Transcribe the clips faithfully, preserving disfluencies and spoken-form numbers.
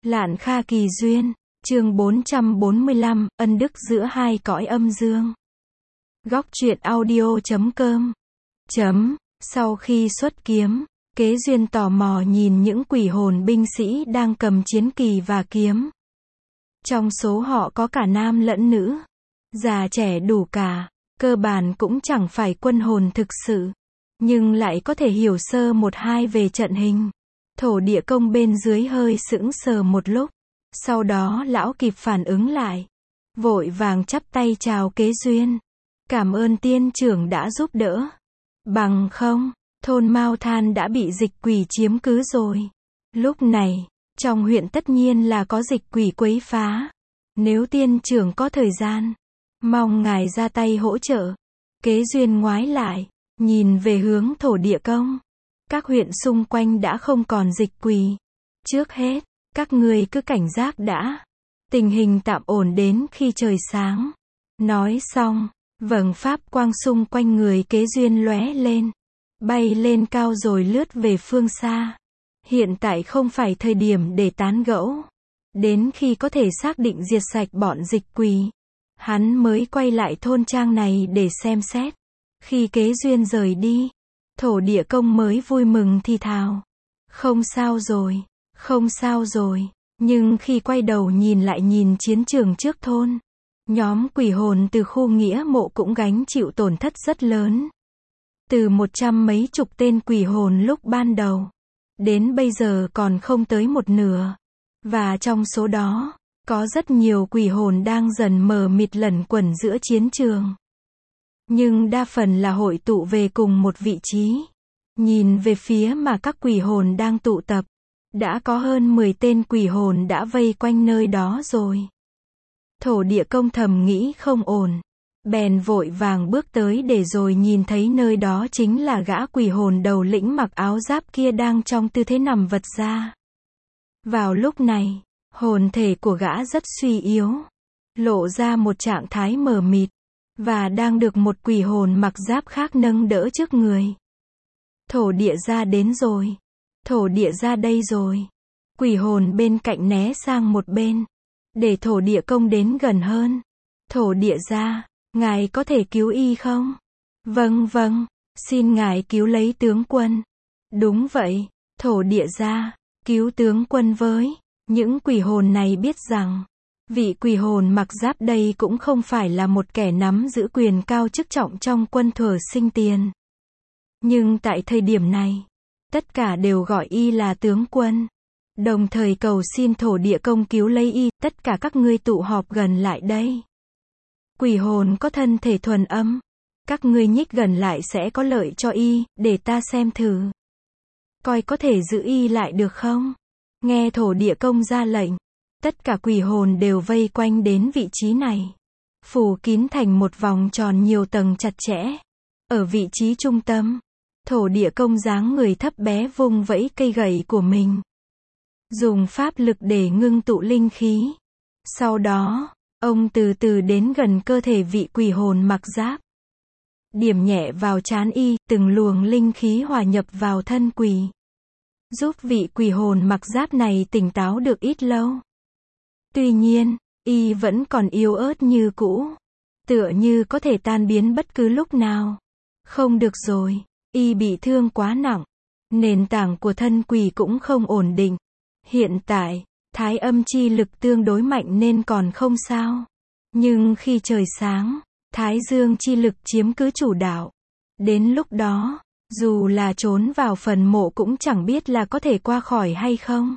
Lạn Kha Kỳ Duyên, chương bốn trăm bốn mươi lăm, ân đức giữa hai cõi âm dương. Góc truyện audio chấm com. Chấm, sau khi xuất kiếm, Kế Duyên tò mò nhìn những quỷ hồn binh sĩ đang cầm chiến kỳ và kiếm. Trong số họ có cả nam lẫn nữ, già trẻ đủ cả, cơ bản cũng chẳng phải quân hồn thực sự, nhưng lại có thể hiểu sơ một hai về trận hình. Thổ địa công bên dưới hơi sững sờ một lúc, sau đó lão kịp phản ứng lại, vội vàng chắp tay chào Kế Duyên. Cảm ơn tiên trưởng đã giúp đỡ. Bằng không, thôn Mao Than đã bị dịch quỷ chiếm cứ rồi. Lúc này, trong huyện tất nhiên là có dịch quỷ quấy phá. Nếu tiên trưởng có thời gian, mong ngài ra tay hỗ trợ. Kế Duyên ngoái lại, nhìn về hướng thổ địa công. Các huyện xung quanh đã không còn dịch quỷ. Trước hết, các ngươi cứ cảnh giác đã. Tình hình tạm ổn đến khi trời sáng. Nói xong, vầng pháp quang xung quanh người Kế Duyên lóe lên, bay lên cao rồi lướt về phương xa. Hiện tại không phải thời điểm để tán gẫu. Đến khi có thể xác định diệt sạch bọn dịch quỷ, hắn mới quay lại thôn trang này để xem xét. Khi Kế Duyên rời đi, thổ địa công mới vui mừng thì thào. Không sao rồi, không sao rồi. Nhưng khi quay đầu nhìn lại nhìn chiến trường trước thôn, nhóm quỷ hồn từ khu nghĩa mộ cũng gánh chịu tổn thất rất lớn. Từ một trăm mấy chục tên quỷ hồn lúc ban đầu, đến bây giờ còn không tới một nửa. Và trong số đó, có rất nhiều quỷ hồn đang dần mờ mịt lẩn quẩn giữa chiến trường. Nhưng đa phần là hội tụ về cùng một vị trí. Nhìn về phía mà các quỷ hồn đang tụ tập, đã có hơn mười tên quỷ hồn đã vây quanh nơi đó rồi. Thổ địa công thầm nghĩ không ổn, bèn vội vàng bước tới để rồi nhìn thấy nơi đó chính là gã quỷ hồn đầu lĩnh mặc áo giáp kia đang trong tư thế nằm vật ra. Vào lúc này, hồn thể của gã rất suy yếu, lộ ra một trạng thái mờ mịt, và đang được một quỷ hồn mặc giáp khác nâng đỡ trước người. Thổ địa gia đến rồi. Thổ địa gia đây rồi. Quỷ hồn bên cạnh né sang một bên, để thổ địa công đến gần hơn. Thổ địa gia, ngài có thể cứu y không? Vâng vâng, xin ngài cứu lấy tướng quân. Đúng vậy, thổ địa gia, cứu tướng quân với. Những quỷ hồn này biết rằng, vị quỷ hồn mặc giáp đây cũng không phải là một kẻ nắm giữ quyền cao chức trọng trong quân thuở sinh tiền. Nhưng tại thời điểm này, tất cả đều gọi y là tướng quân, đồng thời cầu xin thổ địa công cứu lấy y. Tất cả các ngươi tụ họp gần lại đây. Quỷ hồn có thân thể thuần âm, các ngươi nhích gần lại sẽ có lợi cho y, để ta xem thử, coi có thể giữ y lại được không. Nghe thổ địa công ra lệnh, tất cả quỷ hồn đều vây quanh đến vị trí này, phủ kín thành một vòng tròn nhiều tầng chặt chẽ. Ở vị trí trung tâm, thổ địa công dáng người thấp bé vung vẫy cây gậy của mình, dùng pháp lực để ngưng tụ linh khí. Sau đó, ông từ từ đến gần cơ thể vị quỷ hồn mặc giáp, điểm nhẹ vào trán y, từng luồng linh khí hòa nhập vào thân quỷ, giúp vị quỷ hồn mặc giáp này tỉnh táo được ít lâu. Tuy nhiên, y vẫn còn yếu ớt như cũ, tựa như có thể tan biến bất cứ lúc nào. Không được rồi, y bị thương quá nặng, nền tảng của thân quỷ cũng không ổn định. Hiện tại, thái âm chi lực tương đối mạnh nên còn không sao. Nhưng khi trời sáng, thái dương chi lực chiếm cứ chủ đạo. Đến lúc đó, dù là trốn vào phần mộ cũng chẳng biết là có thể qua khỏi hay không.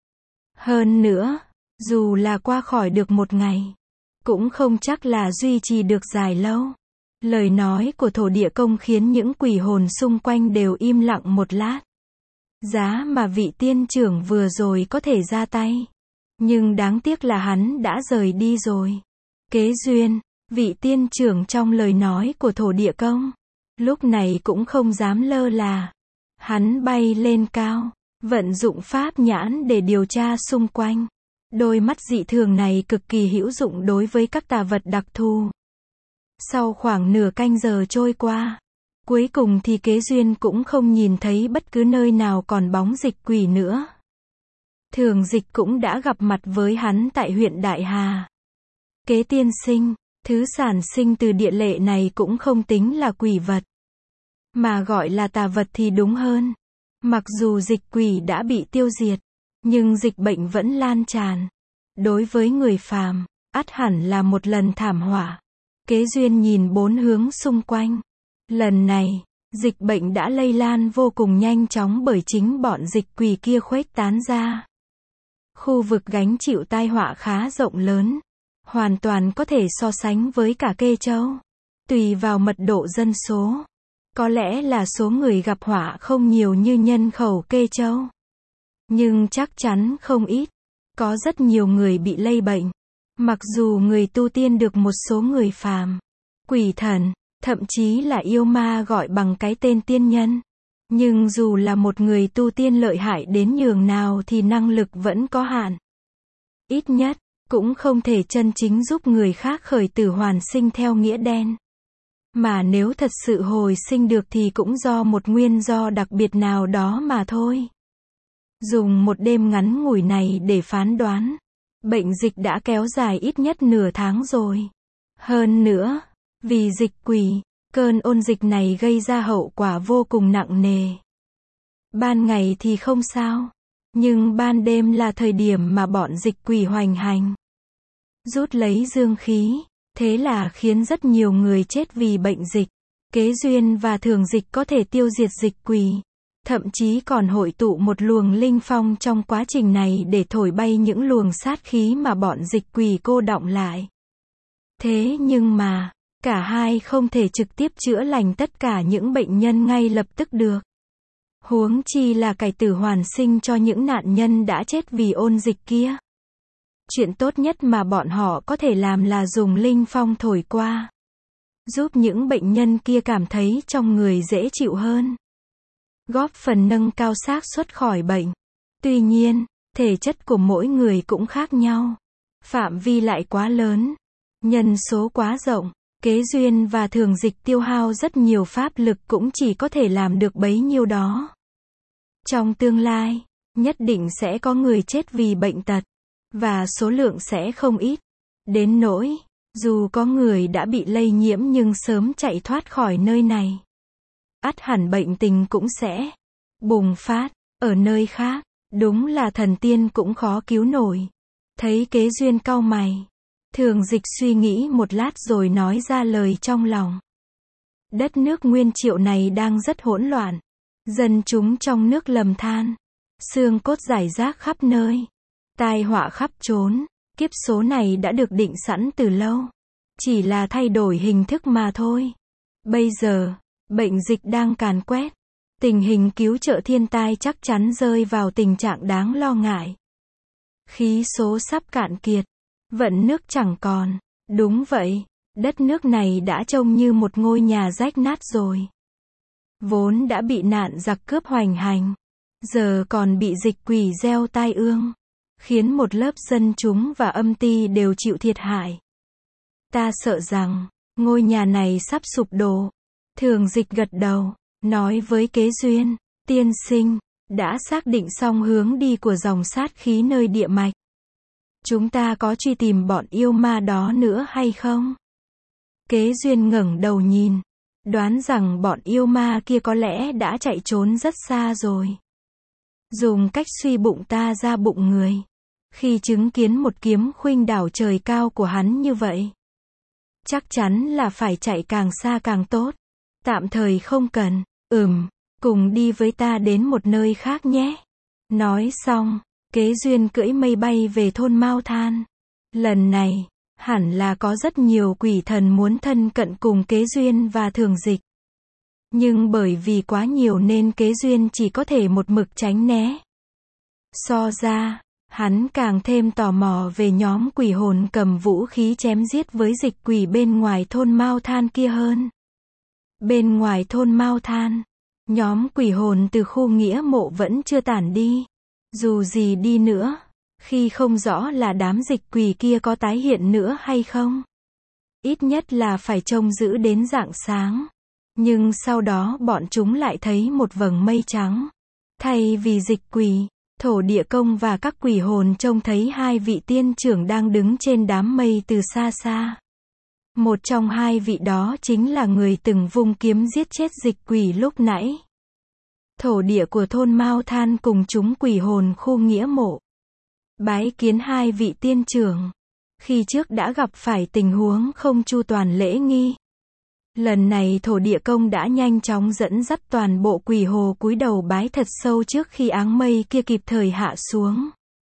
Hơn nữa, dù là qua khỏi được một ngày, cũng không chắc là duy trì được dài lâu. Lời nói của thổ địa công khiến những quỷ hồn xung quanh đều im lặng một lát. Giá mà vị tiên trưởng vừa rồi có thể ra tay, nhưng đáng tiếc là hắn đã rời đi rồi. Kế Duyên, vị tiên trưởng trong lời nói của thổ địa công, lúc này cũng không dám lơ là. Hắn bay lên cao, vận dụng pháp nhãn để điều tra xung quanh. Đôi mắt dị thường này cực kỳ hữu dụng đối với các tà vật đặc thù. Sau khoảng nửa canh giờ trôi qua, cuối cùng thì Kế Duyên cũng không nhìn thấy bất cứ nơi nào còn bóng dịch quỷ nữa. Thường Dịch cũng đã gặp mặt với hắn tại huyện Đại Hà. Kế tiên sinh, thứ sản sinh từ địa lệ này cũng không tính là quỷ vật, mà gọi là tà vật thì đúng hơn. Mặc dù dịch quỷ đã bị tiêu diệt, nhưng dịch bệnh vẫn lan tràn. Đối với người phàm, ắt hẳn là một lần thảm họa. Kế Duyên nhìn bốn hướng xung quanh. Lần này, dịch bệnh đã lây lan vô cùng nhanh chóng bởi chính bọn dịch quỷ kia khuếch tán ra. Khu vực gánh chịu tai họa khá rộng lớn, hoàn toàn có thể so sánh với cả Kê Châu. Tùy vào mật độ dân số, có lẽ là số người gặp họa không nhiều như nhân khẩu Kê Châu, nhưng chắc chắn không ít. Có rất nhiều người bị lây bệnh. Mặc dù người tu tiên được một số người phàm, quỷ thần, thậm chí là yêu ma gọi bằng cái tên tiên nhân, nhưng dù là một người tu tiên lợi hại đến nhường nào thì năng lực vẫn có hạn. Ít nhất, cũng không thể chân chính giúp người khác khởi tử hoàn sinh theo nghĩa đen. Mà nếu thật sự hồi sinh được thì cũng do một nguyên do đặc biệt nào đó mà thôi. Dùng một đêm ngắn ngủi này để phán đoán, bệnh dịch đã kéo dài ít nhất nửa tháng rồi. Hơn nữa, vì dịch quỷ, cơn ôn dịch này gây ra hậu quả vô cùng nặng nề. Ban ngày thì không sao, nhưng ban đêm là thời điểm mà bọn dịch quỷ hoành hành, rút lấy dương khí, thế là khiến rất nhiều người chết vì bệnh dịch. Kế Duyên và Thường Dịch có thể tiêu diệt dịch quỷ, thậm chí còn hội tụ một luồng linh phong trong quá trình này để thổi bay những luồng sát khí mà bọn dịch quỷ cô đọng lại. Thế nhưng mà, cả hai không thể trực tiếp chữa lành tất cả những bệnh nhân ngay lập tức được. Huống chi là cải tử hoàn sinh cho những nạn nhân đã chết vì ôn dịch kia. Chuyện tốt nhất mà bọn họ có thể làm là dùng linh phong thổi qua, giúp những bệnh nhân kia cảm thấy trong người dễ chịu hơn, góp phần nâng cao xác suất khỏi bệnh. Tuy nhiên, thể chất của mỗi người cũng khác nhau, phạm vi lại quá lớn, nhân số quá rộng. Kế Duyên và Thường Dịch tiêu hao rất nhiều pháp lực cũng chỉ có thể làm được bấy nhiêu đó. Trong tương lai, nhất định sẽ có người chết vì bệnh tật, và số lượng sẽ không ít. Đến nỗi, dù có người đã bị lây nhiễm nhưng sớm chạy thoát khỏi nơi này, ắt hẳn bệnh tình cũng sẽ bùng phát ở nơi khác. Đúng là thần tiên cũng khó cứu nổi. Thấy Kế Duyên cau mày, Thường Dịch suy nghĩ một lát rồi nói ra lời trong lòng. Đất nước Nguyên Triệu này đang rất hỗn loạn. Dân chúng trong nước lầm than, xương cốt rải rác khắp nơi, tai họa khắp trốn. Kiếp số này đã được định sẵn từ lâu, chỉ là thay đổi hình thức mà thôi. Bây giờ, bệnh dịch đang càn quét, tình hình cứu trợ thiên tai chắc chắn rơi vào tình trạng đáng lo ngại. Khí số sắp cạn kiệt, vận nước chẳng còn. Đúng vậy, đất nước này đã trông như một ngôi nhà rách nát rồi. Vốn đã bị nạn giặc cướp hoành hành, giờ còn bị dịch quỷ gieo tai ương, khiến một lớp dân chúng và âm ty đều chịu thiệt hại. Ta sợ rằng, ngôi nhà này sắp sụp đổ. Thường Dịch gật đầu, nói với Kế Duyên, tiên sinh, đã xác định xong hướng đi của dòng sát khí nơi địa mạch. Chúng ta có truy tìm bọn yêu ma đó nữa hay không? Kế Duyên ngẩng đầu nhìn, đoán rằng bọn yêu ma kia có lẽ đã chạy trốn rất xa rồi. Dùng cách suy bụng ta ra bụng người, khi chứng kiến một kiếm khuynh đảo trời cao của hắn như vậy, chắc chắn là phải chạy càng xa càng tốt. Tạm thời không cần, ừm, cùng đi với ta đến một nơi khác nhé. Nói xong, Kế Duyên cưỡi mây bay về thôn Mao Than. Lần này, hẳn là có rất nhiều quỷ thần muốn thân cận cùng Kế Duyên và Thường Dịch. Nhưng bởi vì quá nhiều nên Kế Duyên chỉ có thể một mực tránh né. So ra, hắn càng thêm tò mò về nhóm quỷ hồn cầm vũ khí chém giết với dịch quỷ bên ngoài thôn Mao Than kia hơn. Bên ngoài thôn Mao Than, nhóm quỷ hồn từ khu nghĩa mộ vẫn chưa tản đi. Dù gì đi nữa, khi không rõ là đám dịch quỷ kia có tái hiện nữa hay không, ít nhất là phải trông giữ đến rạng sáng. Nhưng sau đó bọn chúng lại thấy một vầng mây trắng. Thay vì dịch quỷ, Thổ địa công và các quỷ hồn trông thấy hai vị tiên trưởng đang đứng trên đám mây từ xa xa. Một trong hai vị đó chính là người từng vung kiếm giết chết dịch quỷ lúc nãy. Thổ địa của thôn Mao Than cùng chúng quỷ hồn khu nghĩa mộ. Bái kiến hai vị tiên trưởng. Khi trước đã gặp phải tình huống không chu toàn lễ nghi. Lần này thổ địa công đã nhanh chóng dẫn dắt toàn bộ quỷ hồ cúi đầu bái thật sâu trước khi áng mây kia kịp thời hạ xuống.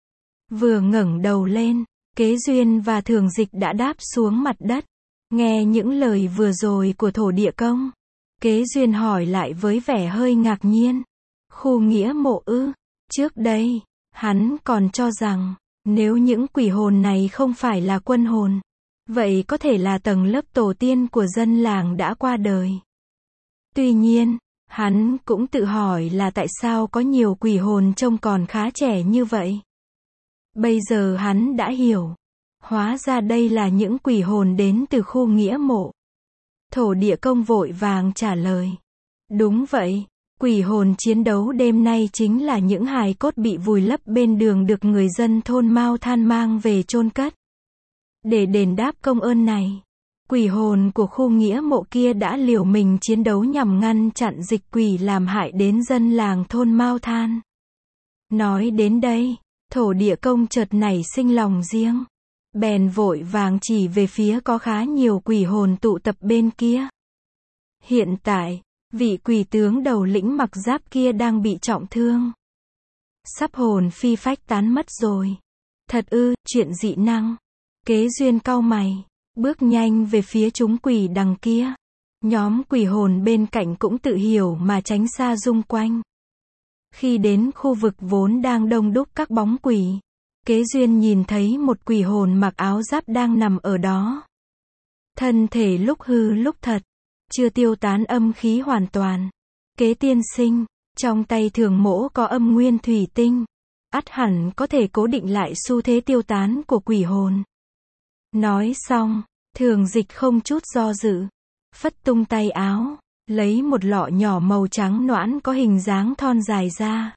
Vừa ngẩng đầu lên, Kế Duyên và Thường Dịch đã đáp xuống mặt đất. Nghe những lời vừa rồi của thổ địa công, Kế Duyên hỏi lại với vẻ hơi ngạc nhiên. Khu nghĩa mộ ư? Trước đây, hắn còn cho rằng, nếu những quỷ hồn này không phải là quân hồn, vậy có thể là tầng lớp tổ tiên của dân làng đã qua đời. Tuy nhiên, hắn cũng tự hỏi là tại sao có nhiều quỷ hồn trông còn khá trẻ như vậy. Bây giờ hắn đã hiểu. Hóa ra đây là những quỷ hồn đến từ khu nghĩa mộ. Thổ địa công vội vàng trả lời. Đúng vậy, quỷ hồn chiến đấu đêm nay chính là những hài cốt bị vùi lấp bên đường được người dân thôn Mao Than mang về chôn cất. Để đền đáp công ơn này, quỷ hồn của khu nghĩa mộ kia đã liều mình chiến đấu nhằm ngăn chặn dịch quỷ làm hại đến dân làng thôn Mao Than. Nói đến đây, thổ địa công chợt nảy sinh lòng riêng. Bèn vội vàng chỉ về phía có khá nhiều quỷ hồn tụ tập bên kia. Hiện tại, vị quỷ tướng đầu lĩnh mặc giáp kia đang bị trọng thương. Sắp hồn phi phách tán mất rồi. Thật ư, chuyện dị năng. Kế Duyên cau mày, bước nhanh về phía chúng quỷ đằng kia. Nhóm quỷ hồn bên cạnh cũng tự hiểu mà tránh xa xung quanh. Khi đến khu vực vốn đang đông đúc các bóng quỷ, Kế Duyên nhìn thấy một quỷ hồn mặc áo giáp đang nằm ở đó. Thân thể lúc hư lúc thật, chưa tiêu tán âm khí hoàn toàn. Kế tiên sinh, trong tay Thường Mỗ có âm nguyên thủy tinh, ắt hẳn có thể cố định lại xu thế tiêu tán của quỷ hồn. Nói xong, Thường Dịch không chút do dự, phất tung tay áo, lấy một lọ nhỏ màu trắng noãn có hình dáng thon dài ra.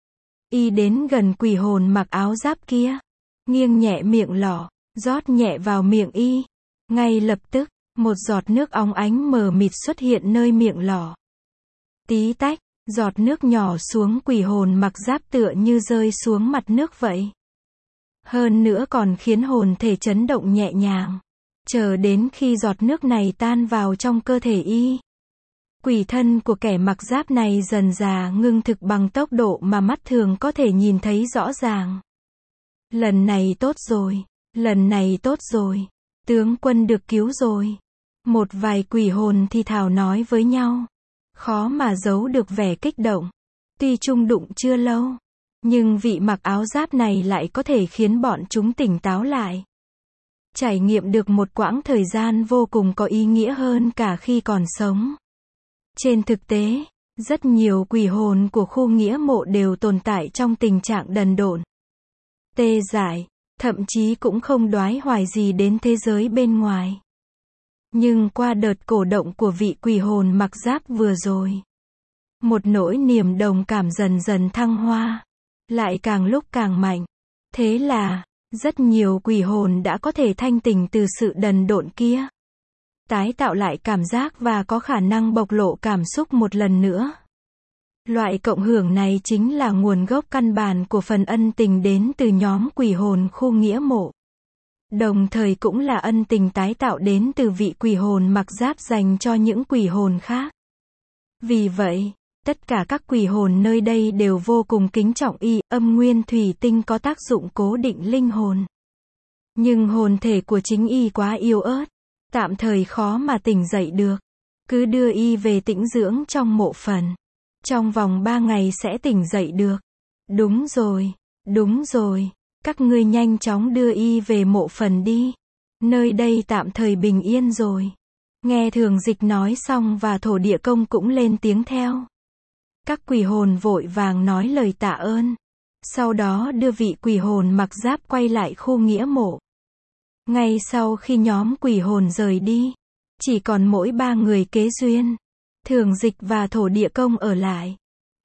Y đến gần quỷ hồn mặc áo giáp kia, nghiêng nhẹ miệng lọ, rót nhẹ vào miệng y. Ngay lập tức, một giọt nước óng ánh mờ mịt xuất hiện nơi miệng lọ. Tí tách, giọt nước nhỏ xuống quỷ hồn mặc giáp tựa như rơi xuống mặt nước vậy. Hơn nữa còn khiến hồn thể chấn động nhẹ nhàng. Chờ đến khi giọt nước này tan vào trong cơ thể y, quỷ thân của kẻ mặc giáp này dần dà ngưng thực bằng tốc độ mà mắt thường có thể nhìn thấy rõ ràng. Lần này tốt rồi, lần này tốt rồi, tướng quân được cứu rồi. Một vài quỷ hồn thì thào nói với nhau. Khó mà giấu được vẻ kích động. Tuy chung đụng chưa lâu, nhưng vị mặc áo giáp này lại có thể khiến bọn chúng tỉnh táo lại. Trải nghiệm được một quãng thời gian vô cùng có ý nghĩa hơn cả khi còn sống. Trên thực tế, rất nhiều quỷ hồn của khu nghĩa mộ đều tồn tại trong tình trạng đần độn, tê dại, thậm chí cũng không đoái hoài gì đến thế giới bên ngoài. Nhưng qua đợt cổ động của vị quỷ hồn mặc giáp vừa rồi, một nỗi niềm đồng cảm dần dần thăng hoa, lại càng lúc càng mạnh. Thế là, rất nhiều quỷ hồn đã có thể thanh tỉnh từ sự đần độn kia, tái tạo lại cảm giác và có khả năng bộc lộ cảm xúc một lần nữa. Loại cộng hưởng này chính là nguồn gốc căn bản của phần ân tình đến từ nhóm quỷ hồn khu nghĩa mộ. Đồng thời cũng là ân tình tái tạo đến từ vị quỷ hồn mặc giáp dành cho những quỷ hồn khác. Vì vậy, tất cả các quỷ hồn nơi đây đều vô cùng kính trọng y. Âm nguyên thủy tinh có tác dụng cố định linh hồn. Nhưng hồn thể của chính y quá yếu ớt, tạm thời khó mà tỉnh dậy được. Cứ đưa y về tĩnh dưỡng trong mộ phần. Trong vòng ba ngày sẽ tỉnh dậy được. Đúng rồi, đúng rồi. Các ngươi nhanh chóng đưa y về mộ phần đi. Nơi đây tạm thời bình yên rồi. Nghe Thường Dịch nói xong và thổ địa công cũng lên tiếng theo. Các quỷ hồn vội vàng nói lời tạ ơn. Sau đó đưa vị quỷ hồn mặc giáp quay lại khu nghĩa mộ. Ngay sau khi nhóm quỷ hồn rời đi, chỉ còn mỗi ba người Kế Duyên, Thường Dịch và thổ địa công ở lại.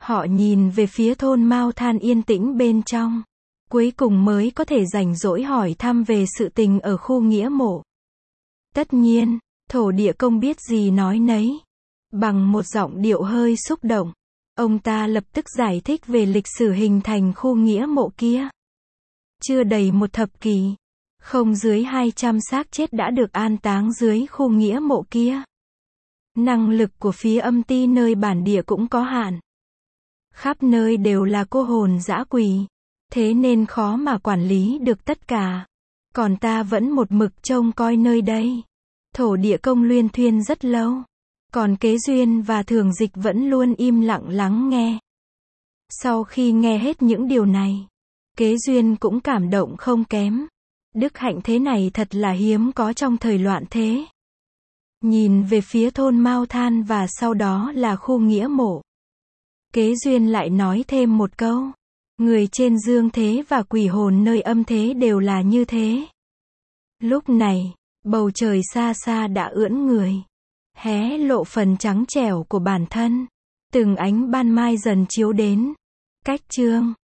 Họ nhìn về phía thôn Mao Than yên tĩnh bên trong. Cuối cùng mới có thể rảnh rỗi hỏi thăm về sự tình ở khu nghĩa mộ. Tất nhiên, thổ địa công biết gì nói nấy. Bằng một giọng điệu hơi xúc động, ông ta lập tức giải thích về lịch sử hình thành khu nghĩa mộ kia. Chưa đầy một thập kỷ, không dưới hai trăm xác chết đã được an táng dưới khu nghĩa mộ kia. Năng lực của phía âm ty nơi bản địa cũng có hạn. Khắp nơi đều là cô hồn dã quỷ. Thế nên khó mà quản lý được tất cả. Còn ta vẫn một mực trông coi nơi đây. Thổ địa công luyên thuyên rất lâu. Còn Kế Duyên và Thường Dịch vẫn luôn im lặng lắng nghe. Sau khi nghe hết những điều này, Kế Duyên cũng cảm động không kém. Đức hạnh thế này thật là hiếm có trong thời loạn thế. Nhìn về phía thôn Mao Than và sau đó là khu nghĩa mộ. Kế Duyên lại nói thêm một câu. Người trên dương thế và quỷ hồn nơi âm thế đều là như thế. Lúc này, bầu trời xa xa đã ưỡn người. Hé lộ phần trắng trẻo của bản thân. Từng ánh ban mai dần chiếu đến. Cách chương